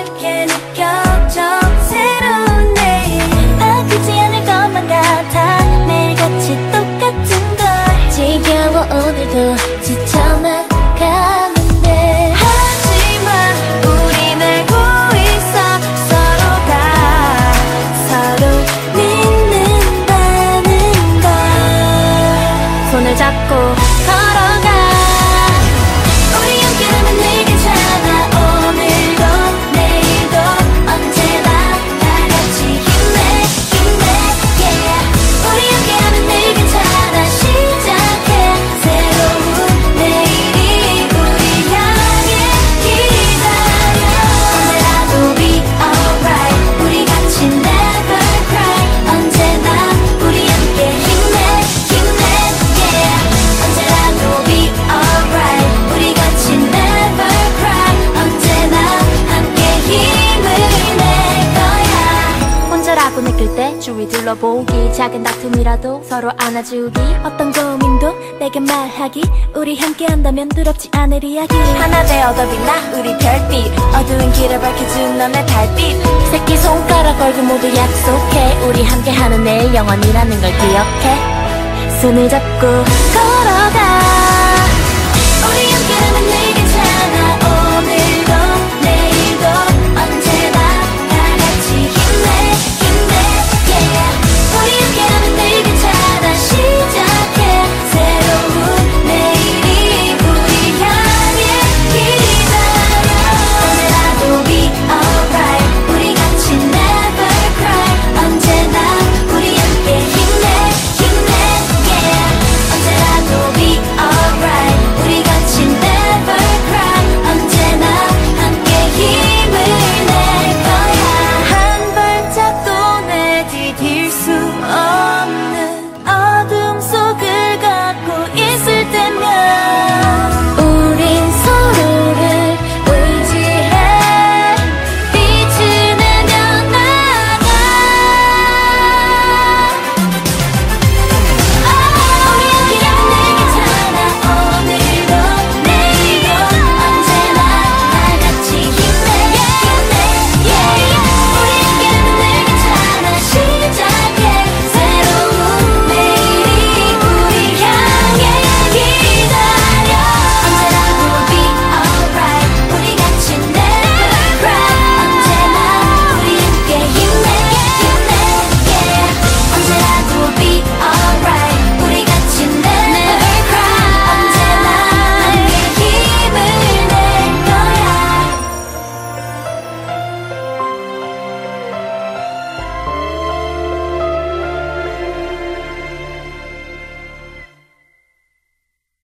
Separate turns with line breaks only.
함께 느껴져 새로운 내일 바뀌지 않을 것만 같아 매일같이 똑같은 걸 지겨워 오늘도 지쳐만 가는데 하지만 우린 알고 있어 서로가 서로 믿는다는 걸 손을 잡고 걸어가 우리 함께라면 늘 괜찮아 오늘도 내일도 언제나 다같이 힘내 힘내 yeah 우리 함께라면 늘 괜찮아 시작해 새로운 내일이 우리 향해 기다려 언제라도 be alright 우리 같이 never cry 언제나 우리 함께 힘내 힘내 yeah 언제라도 be alright 우리 같이 never cry 언제나 함께 힘을 낼 거야 혼자라고 느낄 때 주위 둘러보기 작은 다툼이라도 서로 안아주기 어떤 고민도 내게 말하기 우리 함께 한다면 두렵지 않을 이야기 하나 되어더 빛나 우리 별빛 어두운 길을 밝혀준 너의 달빛 새끼손가락 얼굴 모두 약속해 우리 함께하는 내일 영원이라는 걸 기억해 손을 잡고 걸어가